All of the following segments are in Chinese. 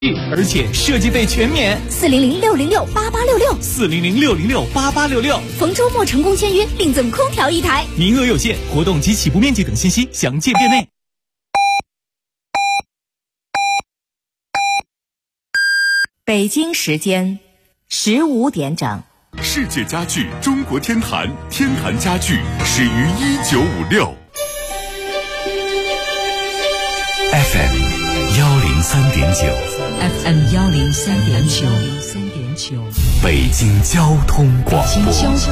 而且设计费全免。 400-606-8866，400-606-8866。 逢周末成功签约，另赠空调1台， 名额有限，活动及起步面积等信息详见店内。 北京时间15点整。 世界家具中国天坛，天坛家具始于1956。FM 103.9，FM 103.9， 北京交通广播，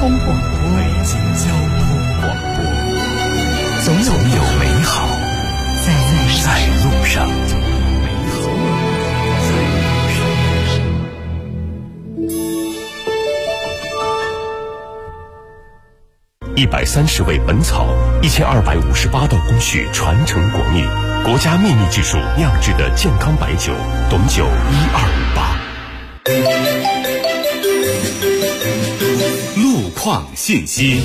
总有美好在路上。130味本草，1258道工序传承国秘，国家秘密技术酿制的健康白酒，董酒1258。路况信息。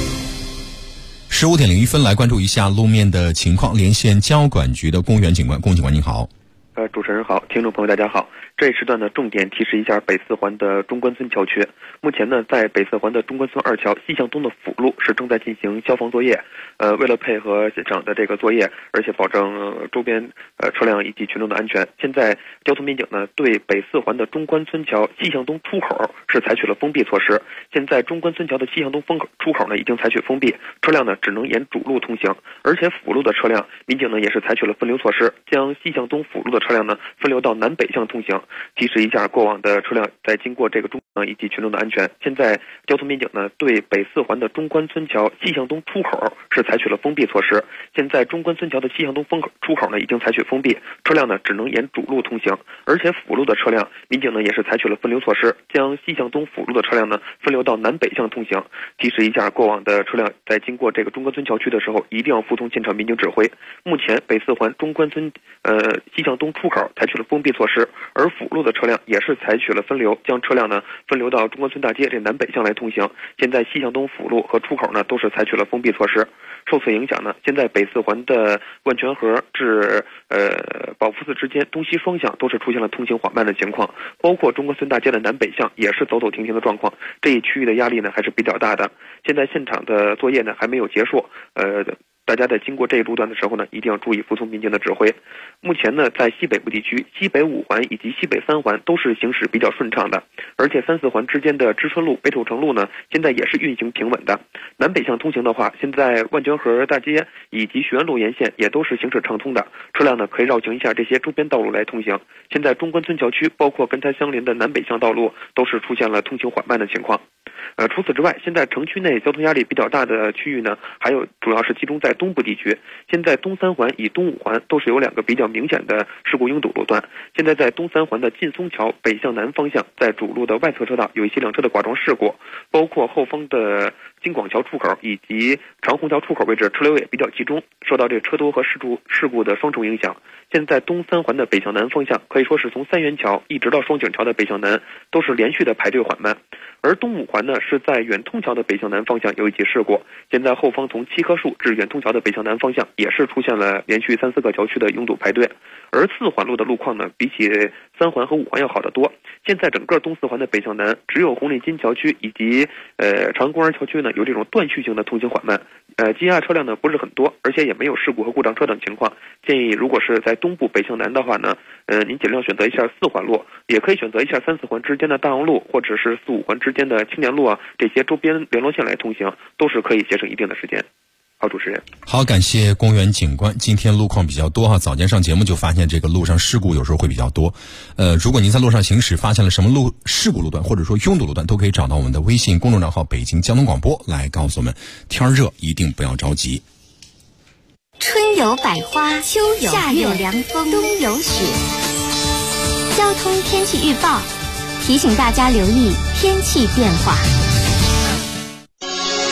15点01分，来关注一下路面的情况。连线交管局的龚警官，龚警官您好。 主持人好，听众朋友大家好。这一时段呢，重点提示一下北四环的中关村桥区。目前呢，在北四环的中关村2桥西向东的辅路是正在进行消防作业。为了配合现场的这个作业，而且保证周边车辆以及群众的安全，现在交通民警呢对北四环的中关村桥西向东出口是采取了封闭措施。现在中关村桥的西向东出口呢已经采取封闭，车辆呢只能沿主路通行，而且辅路的车辆，民警呢也是采取了分流措施，将西向东辅路的车辆呢分流到南北向通行。提示一下过往的车辆在经过这个中以及群众的安全。现在交通民警呢对北四环的中关村桥西向东出口是采取了封闭措施。现在中关村桥的西向东出口呢已经采取封闭，车辆呢只能沿主路通行，而且辅路的车辆，民警呢也是采取了分流措施，将西向东辅路的车辆呢分流到南北向通行。提示一下过往的车辆在经过这个中关村桥区的时候，一定要服从现场民警指挥。目前北四环中关村西向东出口采取了封闭措施，而辅路的车辆也是采取了分流，将车辆呢分流到中关村大街这南北向来通行。现在西向东辅路和出口呢都是采取了封闭措施。受此影响呢，现在北四环的万泉河至保福寺之间东西双向都是出现了通行缓慢的情况，包括中关村大街的南北向也是走走停停的状况。这一区域的压力呢还是比较大的。现在现场的作业呢还没有结束，大家在经过这一路段的时候呢，一定要注意服从民警的指挥。目前呢，在西北部地区，西北5环以及西北3环都是行驶比较顺畅的，而且3、4环之间的知春路、北土城路呢，现在也是运行平稳的。南北向通行的话，现在万泉河大街以及学院路沿线也都是行驶畅通的，车辆呢可以绕行一下这些周边道路来通行。现在中关村桥区包括跟它相邻的南北向道路都是出现了通行缓慢的情况。除此之外，现在城区内交通压力比较大的区域呢，还有主要是集中在东部地区。现在东3环以东5环都是有2个比较明显的事故拥堵路段。现在在东3环的劲松桥北向南方向，在主路的外侧车道有一些辆车的剐撞事故，包括后方的京广桥出口以及长虹桥出口位置车流也比较集中，受到这车多和事故的双重影响。现在东3环的北向南方向可以说是从三元桥一直到双井桥的北向南都是连续的排队缓慢，而东5环呢是在远通桥的北向南方向有一起事故，现在后方从七棵树至远通桥的北向南方向也是出现了连续3、4个桥区的拥堵排队。而4环路的路况呢比起3环和5环要好得多。现在整个东4环的北向南只有红领巾桥区以及长安公园桥区呢有这种断续性的通行缓慢，积压车辆呢不是很多，而且也没有事故和故障车等情况。建议如果是在东部北向南的话呢，您尽量选择一下4环路，也可以选择一下3、4环之间的大望路或者是4、5环之间的青年路啊，这些周边联络线来通行，都是可以节省一定的时间。好，主持人。 好，感谢公园警官。今天路况比较多哈，早间上节目就发现这个路上事故有时候会比较多。如果您在路上行驶发现了什么事故路段或者说拥堵路段，都可以找到我们的微信公众账号北京交通广播来告诉我们。天热一定不要着急。 春有百花，秋有夏有凉风，冬有雪。交通天气预报提醒大家留意天气变化。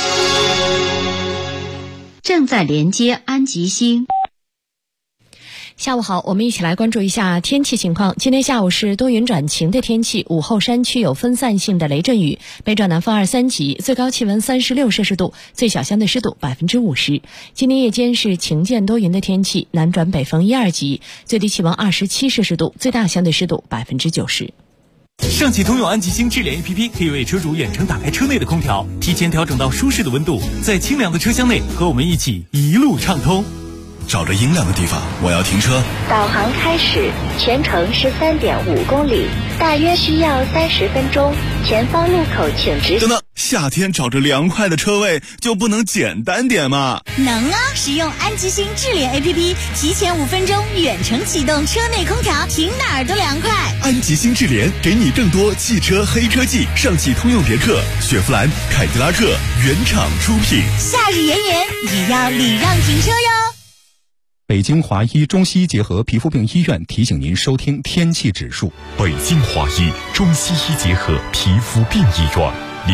正在连接安吉星。 下午好，我们一起来关注一下天气情况。今天下午是多云转晴的天气，午后山区有分散性的雷阵雨，北转南风2、3级，最高气温36摄氏度，最小相对湿度50%。今天夜间是晴间多云的天气，南转北风1、2级，最低气温27摄氏度，最大相对湿度90%。 上汽通用安吉星智联 APP 可以为车主远程打开车内的空调，提前调整到舒适的温度，在清凉的车厢内和我们一起一路畅通。 找着阴凉的地方，我要停车。 导航开始，全程是3.5公里，大约需要30分钟。前方路口请直。 等等，夏天找着凉快的车位就不能简单点吗？ 能啊！使用安吉星智联 APP， 提前5分钟远程启动车内空调，停哪儿都凉快。 安吉星智联给你更多汽车黑科技，上汽通用别克、雪佛兰、凯迪拉克原厂出品。 夏日炎炎，也要礼让停车哟。 北京华医中西医结合皮肤病医院提醒您收听天气指数。 北京华医中西医结合皮肤病医院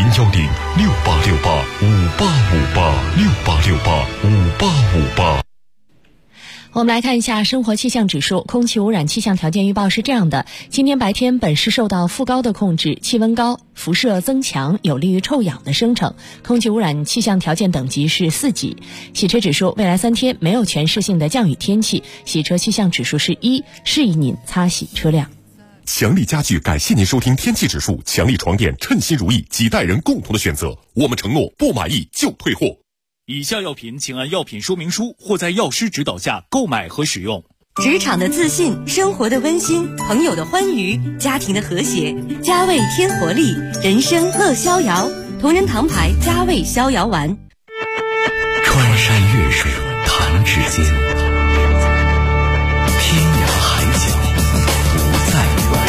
，0106868585858，68685858。 我们来看一下生活气象指数。空气污染气象条件预报是这样的：今天白天本市受到副高的控制，气温高，辐射增强，有利于臭氧的生成，空气污染气象条件等级是4级。洗车指数，未来3天没有全市性的降雨天气，洗车气象指数是1，适宜您擦洗车辆。 强力家具感谢您收听天气指数，强力床垫称心如意，几代人共同的选择，我们承诺不满意就退货。 以下药品请按药品说明书或在药师指导下购买和使用。 职场的自信，生活的温馨，朋友的欢愉，家庭的和谐，佳味添活力，人生乐逍遥。同仁堂牌佳味逍遥丸。 穿山越水弹指间，天涯海角不再远。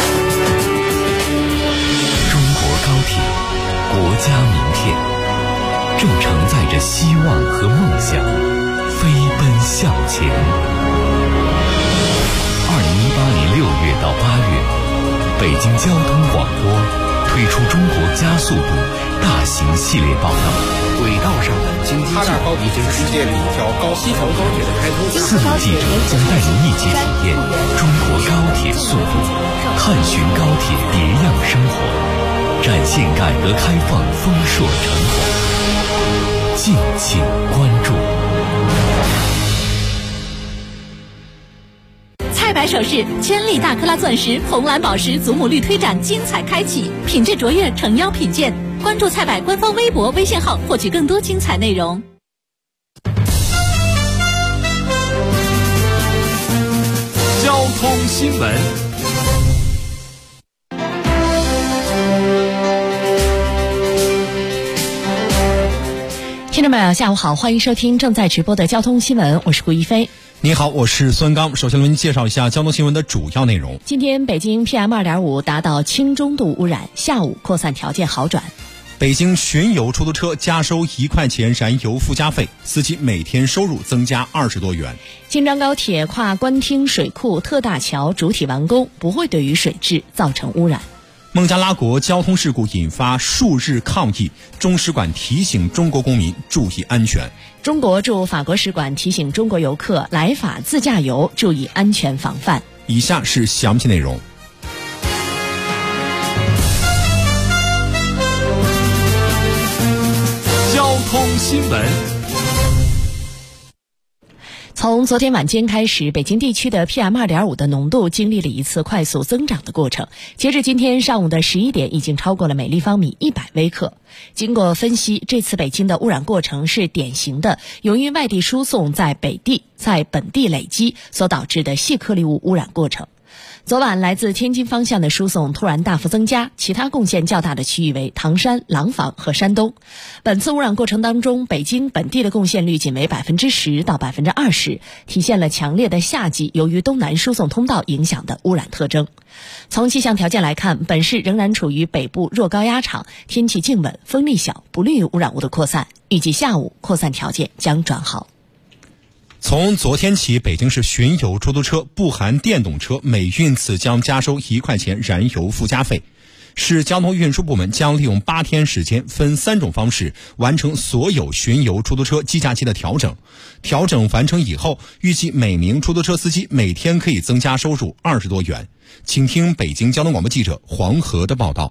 中国高铁，国家名片，正承载着希望和梦想，飞奔向前。2018年6月到8月，北京交通广播推出中国加速度大型系列报道。 轨道上的经济性高铁是世界里一条西条高铁的开通。 4名记者将带您一起体验中国高铁速度，探寻高铁别样生活，展现改革开放丰硕成果。敬请关注。 菜百首饰千粒大克拉钻石、红蓝宝石祖母绿推展精彩开启，品质卓越，诚邀品鉴。关注菜百官方微博、微信号，获取更多精彩内容。 交通新闻。 听众朋友下午好，欢迎收听正在直播的交通新闻，我是顾一飞。 你好，我是孙刚。首先为您介绍一下交通新闻的主要内容。 今天北京 PM2.5 达到轻中度污染，下午扩散条件好转。 北京巡游出租车加收1块钱燃油附加费，司机每天收入增加20多元。 京张高铁跨官厅水库特大桥主体完工，不会对于水质造成污染。 孟加拉国交通事故引发数日抗议，中使馆提醒中国公民注意安全。 中国驻法国使馆提醒中国游客来法自驾游注意安全防范。 以下是详细内容。 交通新闻。 从昨天晚间开始，北京地区的 PM2.5 的浓度经历了一次快速增长的过程。截至今天上午的11点，已经超过了每立方米100微克。经过分析，这次北京的污染过程是典型的由于外地输送在本地累积所导致的细颗粒物污染过程。昨晚来自天津方向的输送突然大幅增加，其他贡献较大的区域为唐山、廊坊和山东。本次污染过程当中，北京本地的贡献率仅为10%到20%，体现了强烈的夏季由于东南输送通道影响的污染特征。从气象条件来看，本市仍然处于北部弱高压场，天气静稳，风力小，不利于污染物的扩散。预计下午扩散条件将转好。 从昨天起，北京市巡游出租车不含电动车每运次将加收1块钱燃油附加费。 市交通运输部门将利用8天时间，分3种方式完成所有巡游出租车计价器的调整。调整完成以后，预计每名出租车司机每天可以增加收入20多元。请听北京交通广播记者黄河的报道。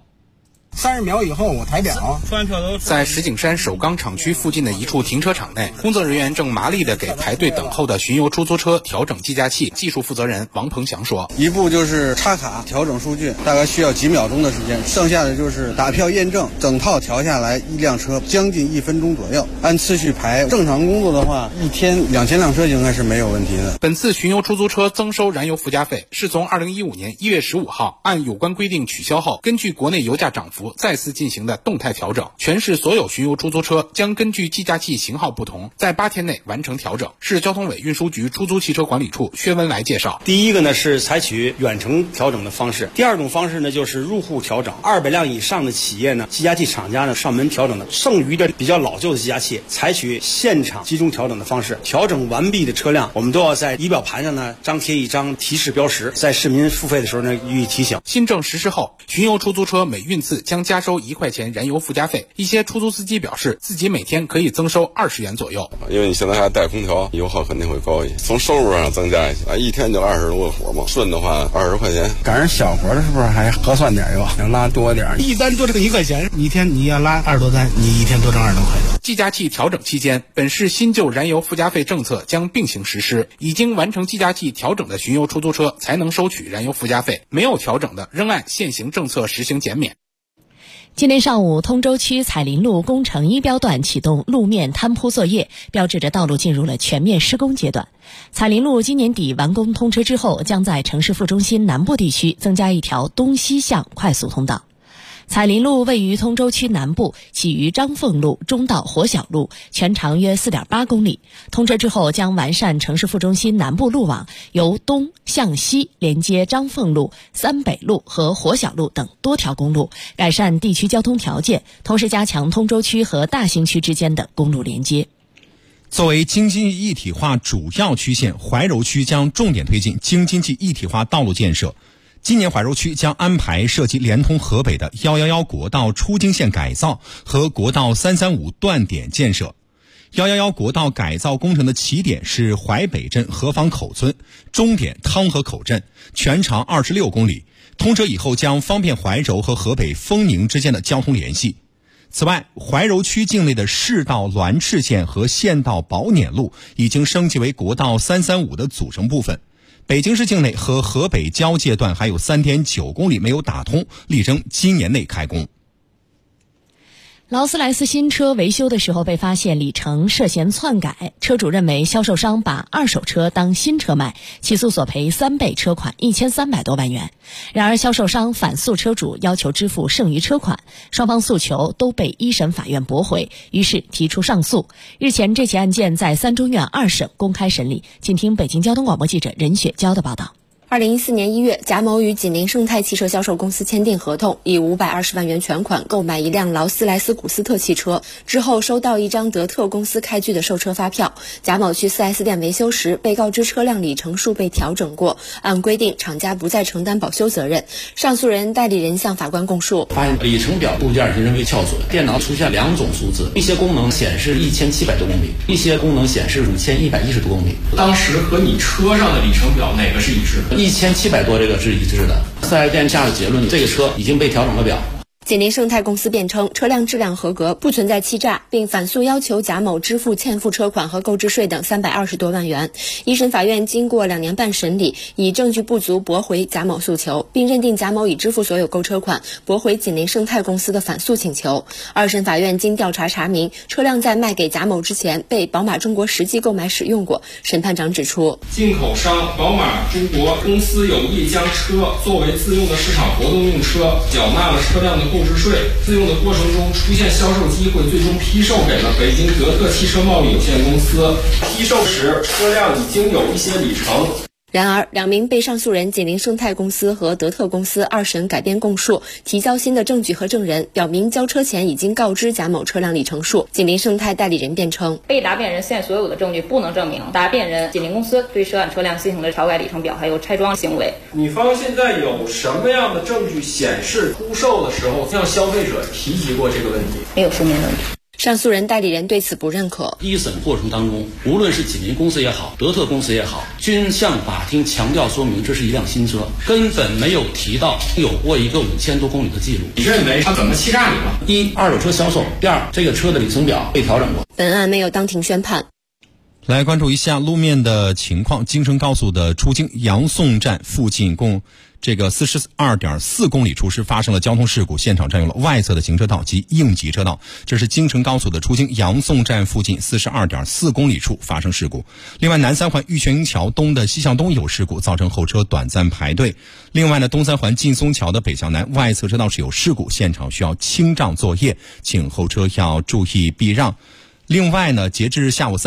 30秒以后我抬表。 在石景山首钢厂区附近的一处停车场内，工作人员正麻利地给排队等候的巡游出租车调整计价器。技术负责人王鹏祥说：“ 一步就是插卡调整数据，大概需要几秒钟的时间，剩下的就是打票验证，整套调下来一辆车将近1分钟左右，按次序排。正常工作的话，1天2000辆车应该是没有问题的。” 本次巡游出租车增收燃油附加费是从2015年1月15号按有关规定取消后，根据国内油价涨幅再次进行的动态调整。全市所有巡游出租车将根据计价器型号不同，在8天内完成调整。市交通委运输局出租汽车管理处薛文来介绍： 第一个呢是采取远程调整的方式，第二种方式呢就是入户调整。200辆以上的企业呢，计价器厂家呢上门调整的，剩余的比较老旧的计价器，采取现场集中调整的方式。调整完毕的车辆，我们都要在仪表盘上呢张贴一张提示标识，在市民付费的时候呢予以提醒。 新政实施后，巡游出租车每运次将加收1块钱燃油附加费。一些出租司机表示，自己每天可以增收20元左右。 因为你现在还带空调，油耗肯定会高一些，从收入上增加一些，1天就20多个活嘛，顺的话20块钱。 赶上小活的是不是还合算点哟？能拉多点，一单多这个1块钱，一天你要拉20多单，你一天多挣20多块钱。 计价器调整期间，本市新旧燃油附加费政策将并行实施，已经完成计价器调整的巡游出租车才能收取燃油附加费，没有调整的仍按现行政策实行减免。 今天上午，通州区彩林路工程1标段启动路面摊铺作业，标志着道路进入了全面施工阶段。彩林路今年底完工通车之后，将在城市副中心南部地区增加一条东西向快速通道。彩林路位于通州区南部，起于张凤路中到火小路，全长约 4.8 公里。通车之后将完善城市副中心南部路网，由东向西连接张凤路、三北路和火小路等多条公路，改善地区交通条件，同时加强通州区和大兴区之间的公路连接。 作为京津冀一体化主要区县，怀柔区将重点推进京津冀一体化道路建设。今年怀柔区将安排涉及连通河北的111国道出京线改造和国道335断点建设。111国道改造工程的起点是淮北镇河坊口村，终点汤河口镇，全长26公里。通车以后将方便怀柔和河北丰宁之间的交通联系。此外，怀柔区境内的市道栾赤线和县道宝碾路已经升级为国道335的组成部分。北京市境内和河北交界段还有 3.9 公里没有打通，力争今年内开工。 劳斯莱斯新车维修的时候被发现里程涉嫌篡改，车主认为销售商把二手车当新车卖，起诉索赔3倍车款1300多万元。然而销售商反诉车主要求支付剩余车款，双方诉求都被一审法院驳回，于是提出上诉。日前这起案件在3中院2审公开审理，请听北京交通广播记者任雪娇的报道。 2014年1月，贾某与锦麟盛泰汽车销售公司签订合同，以520万元全款购买一辆劳斯莱斯古斯特汽车。之后收到一张德特公司开具的售车发票。贾某去 4S 店维修时，被告知车辆里程数被调整过，按规定厂家不再承担保修责任。上诉人代理人向法官供述， 发现里程表部件是人为撬损，电脑出现2种数字，一些功能显示1700多公里，一些功能显示5110多公里。 当时和你车上的里程表哪个是一致的 ？1700多这个是一致的。4S店下了结论，这个车已经被调整了表。 锦麟盛泰公司辩称车辆质量合格，不存在欺诈，并反诉要求贾某支付欠付车款和购置税等320多万元。一审法院经过2年半审理，以证据不足驳回贾某诉求，并认定贾某已支付所有购车款，驳回锦麟盛泰公司的反诉请求。二审法院经调查查明，车辆在卖给贾某之前被宝马中国实际购买使用过。审判长指出， 进口商宝马中国公司有意将车作为自用的市场活动用车，缴纳了车辆的购置税，自用的过程中出现销售机会，最终批售给了北京德特汽车贸易有限公司。批售时车辆已经有一些里程。 然而，2名被上诉人锦麟生态公司和德特公司2审改编供述，提交新的证据和证人，表明交车前已经告知贾某车辆里程数。锦麟生态代理人辩称， 被答辩人现所有的证据不能证明答辩人锦麟公司对涉案车辆进行了超改里程表还有拆装行为。 女方现在有什么样的证据显示出售的时候向消费者提及过这个问题？ 没有书面证据。 上诉人代理人对此不认可。 一审过程当中，无论是锦麟公司也好，德特公司也好，均向法庭强调说明这是一辆新车，根本没有提到有过一个5000多公里的记录。 你认为他怎么欺诈你了？ 一、二手车销售；第二，这个车的里程表被调整过。 本案没有当庭宣判。 来关注一下路面的情况。京承高速的出京杨宋站附近共42.4公里处时发生了交通事故，现场占用了外侧的行车道及应急车道。这是京承高速的出京杨宋站附近42.4公里处发生事故。另外，南三环玉泉营桥东的西向东有事故，造成后车短暂排队。另外呢，东三环劲松桥的北向南外侧车道是有事故，现场需要清障作业，请后车要注意避让。另外呢，截至下午3